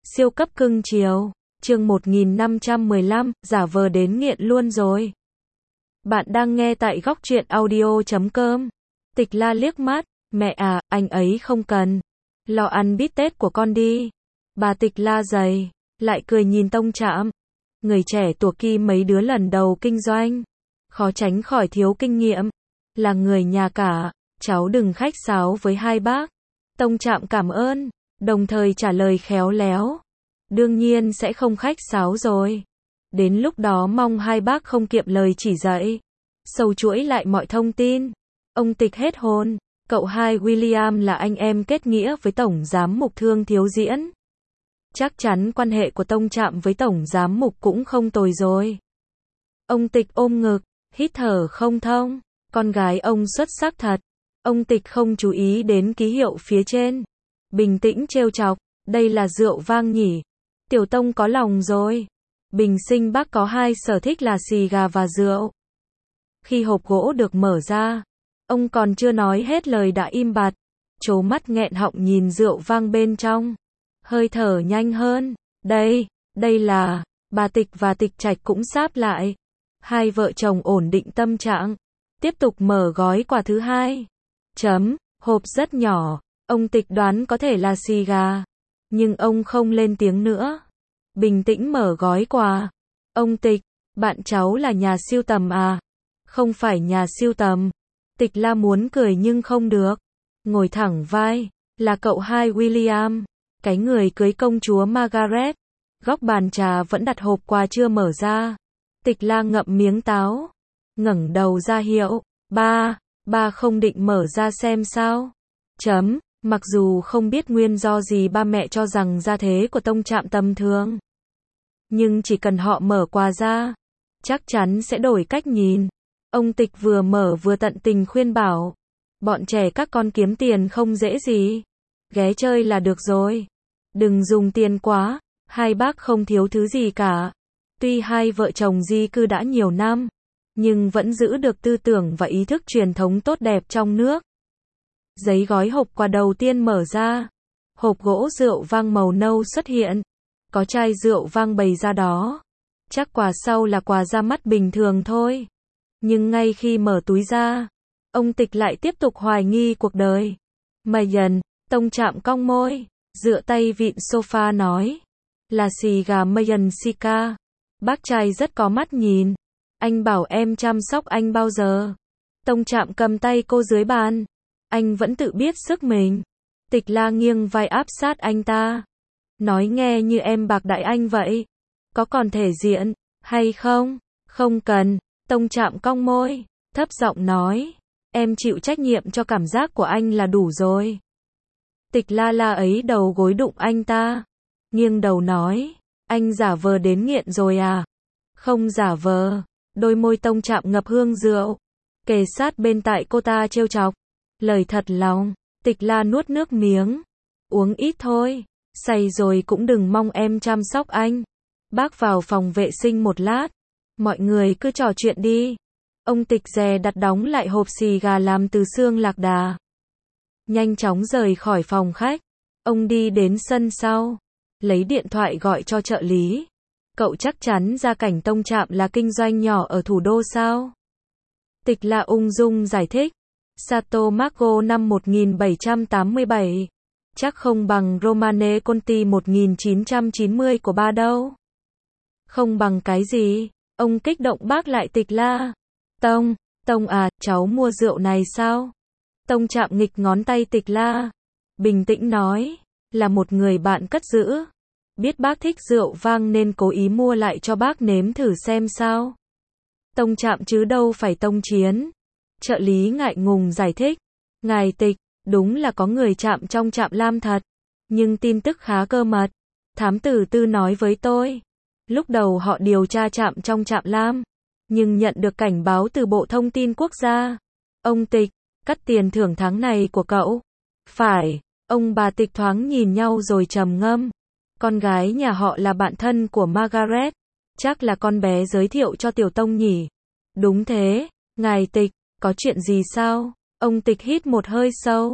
Siêu cấp cưng chiều. Chương 1515, giả vờ đến nghiện luôn rồi. Bạn đang nghe tại góc truyện audio.com. Tịch La liếc mắt, mẹ à, anh ấy không cần. Lo ăn bít tết của con đi. Bà Tịch La dày, lại cười nhìn Tông Trạm. Người trẻ tuổi kia mấy đứa lần đầu kinh doanh, khó tránh khỏi thiếu kinh nghiệm. Là người nhà cả, cháu đừng khách sáo với hai bác. Tông Trạm cảm ơn, đồng thời trả lời khéo léo. Đương nhiên sẽ không khách sáo rồi. Đến lúc đó mong hai bác không kiệm lời chỉ dạy. Sâu chuỗi lại mọi thông tin. Ông Tịch hết hồn. Cậu hai William là anh em kết nghĩa với Tổng Giám mục Thương Thiếu Diễn. Chắc chắn quan hệ của Tông Trạm với Tổng Giám mục cũng không tồi rồi. Ông Tịch ôm ngực, hít thở không thông. Con gái ông xuất sắc thật. Ông Tịch không chú ý đến ký hiệu phía trên. Bình tĩnh trêu chọc, đây là rượu vang nhỉ. Tiểu Tông có lòng rồi. Bình sinh bác có hai sở thích là xì gà và rượu. Khi hộp gỗ được mở ra, ông còn chưa nói hết lời đã im bặt, trố mắt nghẹn họng nhìn rượu vang bên trong. Hơi thở nhanh hơn. Đây là, bà Tịch và Tịch Trạch cũng sáp lại. Hai vợ chồng ổn định tâm trạng. Tiếp tục mở gói quà thứ hai. Hộp rất nhỏ, ông Tịch đoán có thể là xì gà. Nhưng ông không lên tiếng nữa. Bình tĩnh mở gói quà. Ông Tịch, bạn cháu là nhà sưu tầm à? Không phải nhà sưu tầm. Tịch La muốn cười nhưng không được. Ngồi thẳng vai, là cậu hai William. Cái người cưới công chúa Margaret. Góc bàn trà vẫn đặt hộp quà chưa mở ra. Tịch La ngậm miếng táo. Ngẩng đầu ra hiệu. Ba không định mở ra xem sao? Mặc dù không biết nguyên do gì ba mẹ cho rằng gia thế của Tông Trạm tầm thường. Nhưng chỉ cần họ mở quà ra, chắc chắn sẽ đổi cách nhìn. Ông Tịch vừa mở vừa tận tình khuyên bảo. Bọn trẻ các con kiếm tiền không dễ gì. Ghé chơi là được rồi. Đừng dùng tiền quá, hai bác không thiếu thứ gì cả. Tuy hai vợ chồng di cư đã nhiều năm, nhưng vẫn giữ được tư tưởng và ý thức truyền thống tốt đẹp trong nước. Giấy gói hộp quà đầu tiên mở ra. Hộp gỗ rượu vang màu nâu xuất hiện. Có chai rượu vang bày ra đó. Chắc quà sau là quà ra mắt bình thường thôi. Nhưng ngay khi mở túi ra, ông Tịch lại tiếp tục hoài nghi cuộc đời. Mayan, Tông Trạm cong môi, dựa tay vịn sofa nói. Là xì gà Mayan Sika. Bác trai rất có mắt nhìn. Anh bảo em chăm sóc anh bao giờ? Tông Trạm cầm tay cô dưới bàn. Anh vẫn tự biết sức mình. Tịch La nghiêng vai áp sát anh ta. Nói nghe như em bạc đại anh vậy. Có còn thể diện, hay không? Không cần. Tông Trạm cong môi, thấp giọng nói. Em chịu trách nhiệm cho cảm giác của anh là đủ rồi. Tịch La ấy đầu gối đụng anh ta. Nghiêng đầu nói. Anh giả vờ đến nghiện rồi à? Không giả vờ. Đôi môi Tông Trạm ngập hương rượu. Kề sát bên tai cô ta trêu chọc. Lời thật lòng. Tịch La nuốt nước miếng. Uống ít thôi. Say rồi cũng đừng mong em chăm sóc anh. Bác vào phòng vệ sinh một lát. Mọi người cứ trò chuyện đi. Ông Tịch dè đặt đóng lại hộp xì gà làm từ xương lạc đà. Nhanh chóng rời khỏi phòng khách. Ông đi đến sân sau. Lấy điện thoại gọi cho trợ lý. Cậu chắc chắn gia cảnh Tông Trạm là kinh doanh nhỏ ở thủ đô sao? Tịch La ung dung giải thích. Sato Marco năm 1787. Chắc không bằng Romane Conti 1990 của ba đâu. Không bằng cái gì? Ông kích động bác lại Tịch La. Tông à, cháu mua rượu này sao? Tông Trạm nghịch ngón tay Tịch La. Bình tĩnh nói. Là một người bạn cất giữ. Biết bác thích rượu vang nên cố ý mua lại cho bác nếm thử xem sao. Tông Trạm chứ đâu phải Tông Chiến. Trợ lý ngại ngùng giải thích. Ngài Tịch, đúng là có người Trạm trong Trạm Lam thật. Nhưng tin tức khá cơ mật. Thám tử Tư nói với tôi. Lúc đầu họ điều tra Trạm trong Trạm Lam. Nhưng nhận được cảnh báo từ Bộ Thông tin Quốc gia. Ông Tịch, cắt tiền thưởng tháng này của cậu. Phải. Ông bà Tịch thoáng nhìn nhau rồi trầm ngâm. Con gái nhà họ là bạn thân của Margaret. Chắc là con bé giới thiệu cho Tiểu Tông nhỉ. Đúng thế. Ngài Tịch, có chuyện gì sao? Ông Tịch hít một hơi sâu.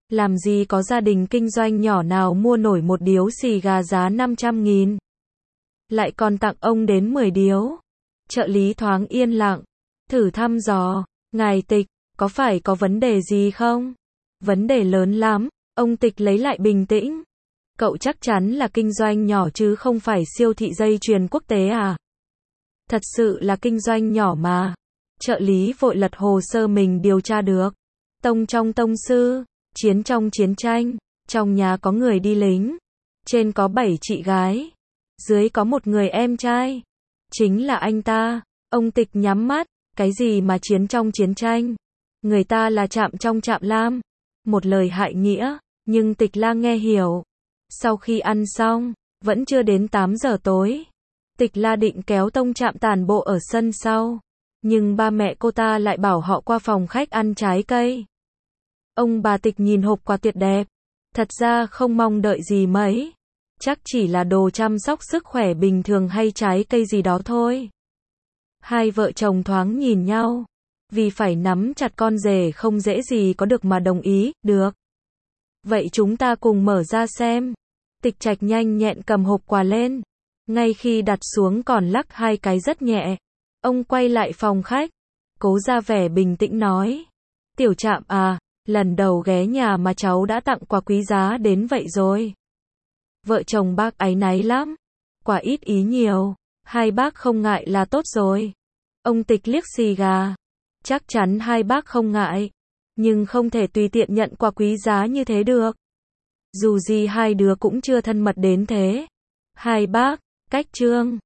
Làm gì có gia đình kinh doanh nhỏ nào mua nổi một điếu xì gà giá 500.000. Lại còn tặng ông đến 10 điếu. Trợ lý thoáng yên lặng. Thử thăm dò. Ngài Tịch, có phải có vấn đề gì không? Vấn đề lớn lắm. Ông Tịch lấy lại bình tĩnh. Cậu chắc chắn là kinh doanh nhỏ chứ không phải siêu thị dây chuyền quốc tế à? Thật sự là kinh doanh nhỏ mà. Trợ lý vội lật hồ sơ mình điều tra được. Tông trong tông sư, chiến trong chiến tranh, trong nhà có người đi lính, trên có 7 chị gái, dưới có một người em trai. Chính là anh ta. Ông Tịch nhắm mắt, cái gì mà chiến trong chiến tranh? Người ta là Trạm trong Trạm Lam. Một lời hại nghĩa, nhưng Tịch La nghe hiểu. Sau khi ăn xong, vẫn chưa đến 8 giờ tối. Tịch La định kéo Tông Trạm tản bộ ở sân sau. Nhưng ba mẹ cô ta lại bảo họ qua phòng khách ăn trái cây. Ông bà Tịch nhìn hộp quà tuyệt đẹp. Thật ra không mong đợi gì mấy. Chắc chỉ là đồ chăm sóc sức khỏe bình thường hay trái cây gì đó thôi. Hai vợ chồng thoáng nhìn nhau. Vì phải nắm chặt con rể không dễ gì có được mà đồng ý, được. Vậy chúng ta cùng mở ra xem. Tịch Trạch nhanh nhẹn cầm hộp quà lên. Ngay khi đặt xuống còn lắc hai cái rất nhẹ. Ông quay lại phòng khách. Cố ra vẻ bình tĩnh nói. Tiểu Trạm à, lần đầu ghé nhà mà cháu đã tặng quà quý giá đến vậy rồi. Vợ chồng bác áy náy lắm. Quà ít ý nhiều. Hai bác không ngại là tốt rồi. Ông Tịch liếc xì gà. Chắc chắn hai bác không ngại. Nhưng không thể tùy tiện nhận quà quý giá như thế được. Dù gì hai đứa cũng chưa thân mật đến thế. Hai bác, cách trương.